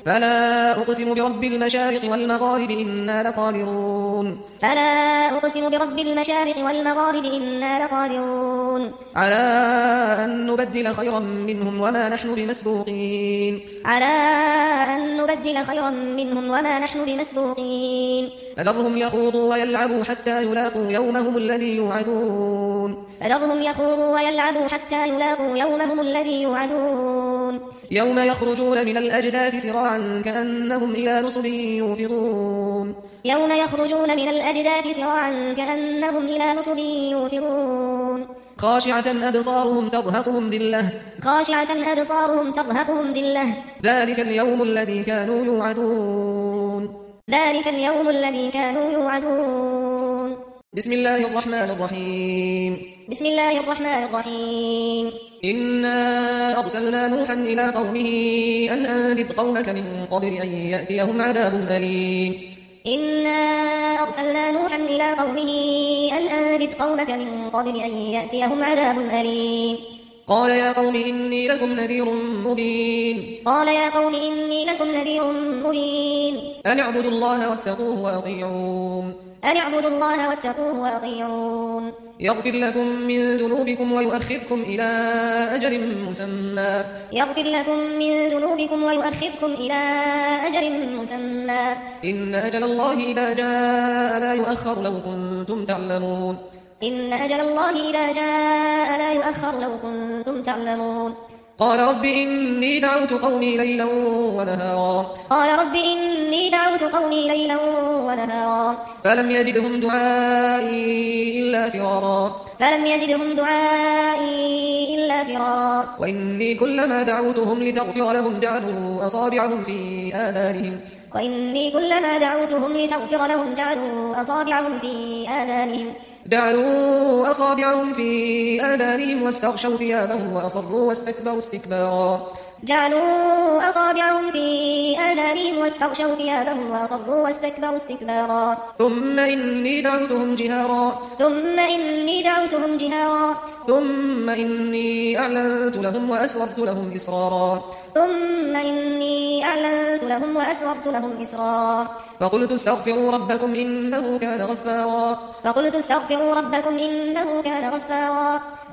فلا أقسم برب المشارق والمغارب إنا لقادرون فلا أقسم برب المشارق والمغارب إنا لقادرون على أن نبدل خيرا منهم وما نحن بمسبوقين على أن نبدل خيرا منهم وما نحن بمسبوقين فذرهم يخوضوا ويلعبوا حتى يلاقوا يومهم الذي يوعدون فذرهم يخوضوا ويلعبوا حتى يلاقوا يومهم الذي يوعدون يوم يخرجون من الأجداث سراعا كأنهم إلى نصب يوفضون يوم يخرجون من الأجداث سراعا كأنهم إلى نصب يوفضون خاشعة أبصارهم ترهقهم ذلة خاشعة أبصارهم ترهقهم ذلة ذلك اليوم الذي كانوا يوعدون ذلك اليوم الذي كانوا يوعدون بسم الله الرحمن الرحيم بسم الله الرحمن الرحيم إنا أرسلنا نوحا إلى قومه أن أنذر قومك من قبل أن يأتيهم عذاب أليم إنا أرسلنا نوحا إلى قومه أن أنذر قومك من قبل أن يأتيهم عذاب أليم قال يا قوم إني لكم نذير مبين قال يا قوم إني لكم نذير مبين أن اعبدوا الله واتقوه وأطيعون أن اعبدوا الله واتقوه وأطيعون يغفر لكم من ذنوبكم ويؤخركم إلى أجل مسمى يغفر لكم من ذنوبكم ويؤخركم إلى أجل مسمى إن أجل الله إذا جاء لا يؤخر لو كنتم تعلمون إن أجل الله إذا جاء لا يؤخر لو كنتم تعلمون قال رب إني دعوت قومي ليلا ونهارا قال رب إني دعوت قومي ليلا ونهارا فلم يزدهم دعائي إلا فرارا فلم يزدهم دعائي إلا فرارا وإني كلما دعوتهم لتغفر لهم جعلوا أصابعهم في آذانهم وإني كلما دعوتهم لتغفر لهم جعلوا أصابعهم في آذانهم واستغشوا ثيابهم وأصروا واستكبروا استكبارا جعلوا أصابعهم في آذانهم واستغشوا ثيابهم وأصروا واستكبروا استكبارا ثم إني دعوتهم جهارا ثم إني أعلنت لهم وأسررت لهم إسرارا فقلت استغفروا ربكم إنه كان غفارا